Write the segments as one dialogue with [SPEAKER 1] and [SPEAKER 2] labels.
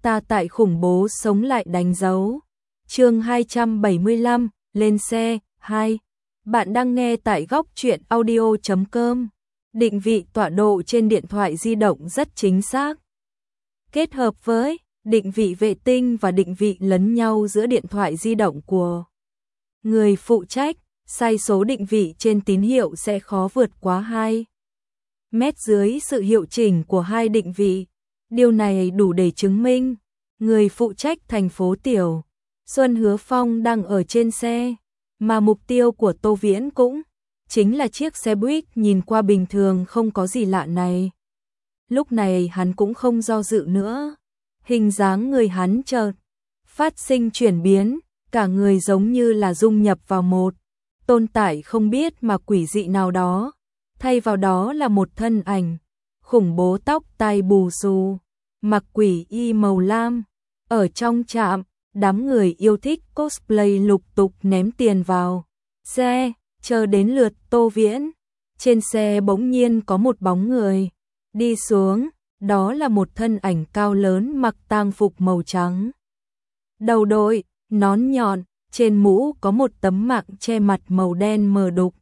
[SPEAKER 1] ta tại khủng bố sống lại đánh dấu. Chương 275, lên xe, 2. Bạn đang nghe tại góc truyện audio.com. Định vị tọa độ trên điện thoại di động rất chính xác. Kết hợp với định vị vệ tinh và định vị lẫn nhau giữa điện thoại di động của người phụ trách, sai số định vị trên tín hiệu sẽ khó vượt quá 2 mét dưới sự hiệu chỉnh của hai định vị. Điều này đủ để chứng minh người phụ trách thành phố Tiểu Xuân Hứa Phong đang ở trên xe, mà mục tiêu của Tô Viễn cũng chính là chiếc xe buýt nhìn qua bình thường không có gì lạ này. Lúc này hắn cũng không do dự nữa, hình dáng người hắn chợt phát sinh chuyển biến, cả người giống như là dung nhập vào một tồn tại không biết mà quỷ dị nào đó, thay vào đó là một thân ảnh khủng bố, tóc tai bù xù, mặc quỷ y màu lam. Ở trong trạm, đám người yêu thích cosplay lục tục ném tiền vào xe, chờ đến lượt Tô Viễn. Trên xe bỗng nhiên có một bóng người đi xuống, đó là một thân ảnh cao lớn mặc tang phục màu trắng. Đầu đội nón nhọn, trên mũ có một tấm mạng che mặt màu đen mờ đục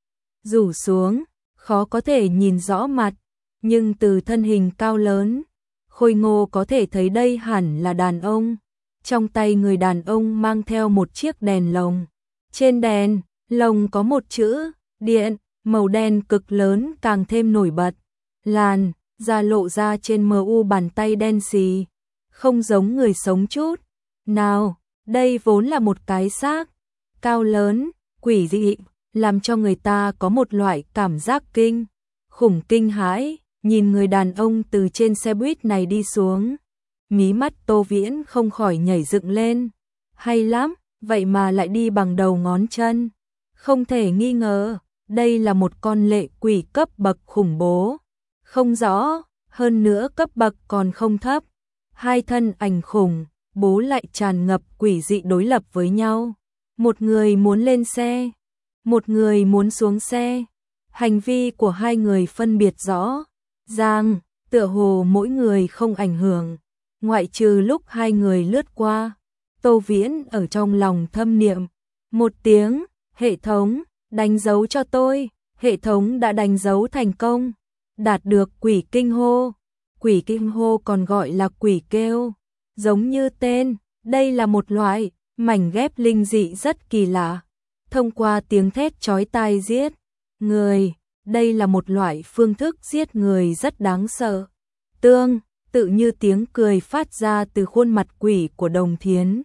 [SPEAKER 1] rủ xuống, khó có thể nhìn rõ mặt, nhưng từ thân hình cao lớn, khôi ngô có thể thấy đây hẳn là đàn ông. Trong tay người đàn ông mang theo một chiếc đèn lồng. Trên đèn lồng có một chữ điện màu đen cực lớn càng thêm nổi bật. Làn da lộ ra trên mu bàn tay đen xì, không giống người sống chút nào. Đây vốn là một cái xác cao lớn, quỷ dị, làm cho người ta có một loại cảm giác kinh khủng kinh hãi. Nhìn người đàn ông từ trên xe buýt này đi xuống, mí mắt Tô Viễn không khỏi nhảy dựng lên. Hay lắm, vậy mà lại đi bằng đầu ngón chân. Không thể nghi ngờ, đây là một con lệ quỷ cấp bậc khủng bố. Không rõ, hơn nữa cấp bậc còn không thấp. Hai thân ảnh khủng bố lại tràn ngập quỷ dị đối lập với nhau. Một người muốn lên xe, một người muốn xuống xe. Hành vi của hai người phân biệt rõ ràng, tựa hồ mỗi người không ảnh hưởng, ngoại trừ lúc hai người lướt qua. Tô Viễn ở trong lòng thâm niệm một tiếng, hệ thống, đánh dấu cho tôi. Hệ thống đã đánh dấu thành công, đạt được quỷ kinh hô. Quỷ kinh hô còn gọi là quỷ kêu, giống như tên, đây là một loại mảnh ghép linh dị rất kỳ lạ. Thông qua tiếng thét chói tai giết người, đây là một loại phương thức giết người rất đáng sợ. Tương tự như tiếng cười phát ra từ khuôn mặt quỷ của Đồng Thiến.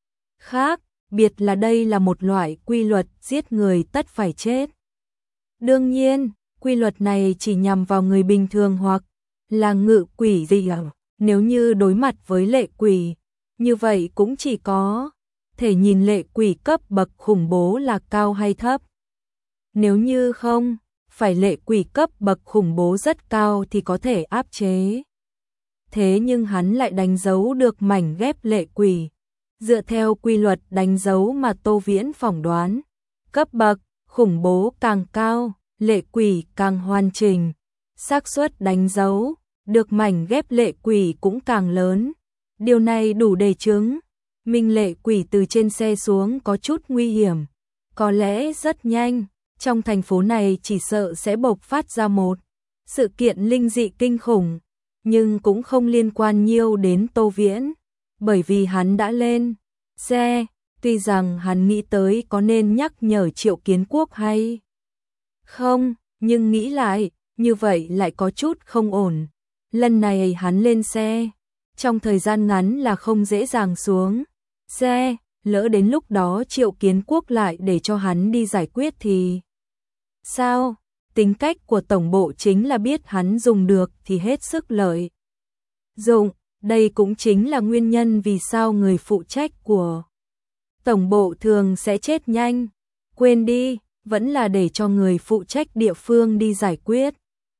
[SPEAKER 1] Khác biệt là đây là một loại quy luật giết người tất phải chết. Đương nhiên, quy luật này chỉ nhằm vào người bình thường hoặc là ngự quỷ gì. Nếu như đối mặt với lệ quỷ, như vậy cũng chỉ có thể nhìn lệ quỷ cấp bậc khủng bố là cao hay thấp. Nếu như không phải lệ quỷ cấp bậc khủng bố rất cao thì có thể áp chế. Thế nhưng hắn lại đánh dấu được mảnh ghép lệ quỷ. Dựa theo quy luật đánh dấu mà Tô Viễn phỏng đoán, cấp bậc khủng bố càng cao, lệ quỷ càng hoàn chỉnh. Xác suất đánh dấu được mảnh ghép lệ quỷ cũng càng lớn. Điều này đủ để chứng minh lệ quỷ từ trên xe xuống có chút nguy hiểm. Có lẽ rất nhanh, trong thành phố này chỉ sợ sẽ bộc phát ra một sự kiện linh dị kinh khủng, nhưng cũng không liên quan nhiều đến Tô Viễn, bởi vì hắn đã lên xe. Tuy rằng hắn nghĩ tới có nên nhắc nhở Triệu Kiến Quốc hay không, nhưng nghĩ lại, như vậy lại có chút không ổn. Lần này hắn lên xe, trong thời gian ngắn là không dễ dàng xuống xe, lỡ đến lúc đó Triệu Kiến Quốc lại để cho hắn đi giải quyết thì sao? Tính cách của tổng bộ chính là biết hắn dùng được thì hết sức lợi dụng. Đây cũng chính là nguyên nhân vì sao người phụ trách của tổng bộ thường sẽ chết nhanh. Quên đi, vẫn là để cho người phụ trách địa phương đi giải quyết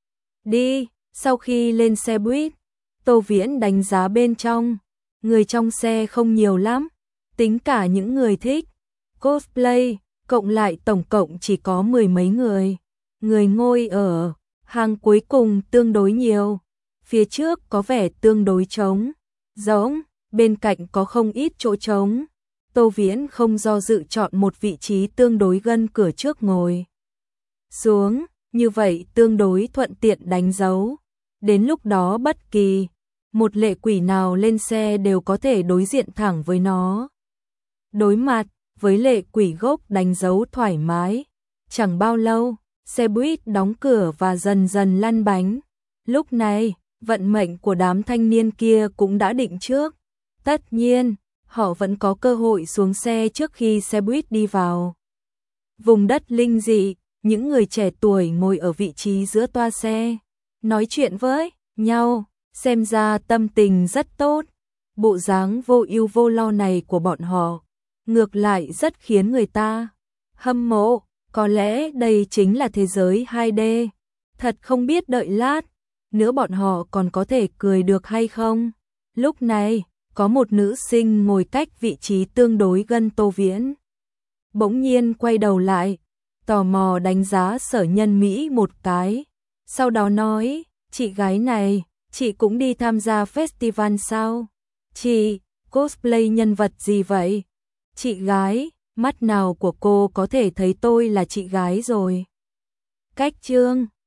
[SPEAKER 1] đi. Sau khi lên xe buýt, Tô Viễn đánh giá bên trong, người trong xe không nhiều lắm, tính cả những người thích cosplay, cộng lại tổng cộng chỉ có 10 mấy người. Người ngồi ở hàng cuối cùng tương đối nhiều, phía trước có vẻ tương đối trống rỗng, bên cạnh có không ít chỗ trống. Tô Viễn không do dự chọn một vị trí tương đối gần cửa trước ngồi xuống, như vậy tương đối thuận tiện đánh dấu. Đến lúc đó bất kỳ một lệ quỷ nào lên xe đều có thể đối diện thẳng với nó. Đối mặt với lệ quỷ gốc đánh dấu thoải mái. Chẳng bao lâu, xe buýt đóng cửa và dần dần lăn bánh. Lúc này, vận mệnh của đám thanh niên kia cũng đã định trước. Tất nhiên, họ vẫn có cơ hội xuống xe trước khi xe buýt đi vào vùng đất linh dị. Những người trẻ tuổi ngồi ở vị trí giữa toa xe, nói chuyện với nhau, xem ra tâm tình rất tốt. Bộ dáng vô ưu vô lo này của bọn họ, ngược lại rất khiến người ta hâm mộ. Có lẽ đây chính là thế giới 2D. Thật không biết đợi lát nữa bọn họ còn có thể cười được hay không. Lúc này, có một nữ sinh ngồi cách vị trí tương đối gần Tô Viễn. Bỗng nhiên quay đầu lại, tò mò đánh giá Sở Nhân Mỹ một cái. Sau đó nói, chị gái này, chị cũng đi tham gia festival sao? Chị, cosplay nhân vật gì vậy? Chị gái, mắt nào của cô có thể thấy tôi là chị gái rồi? Cách chương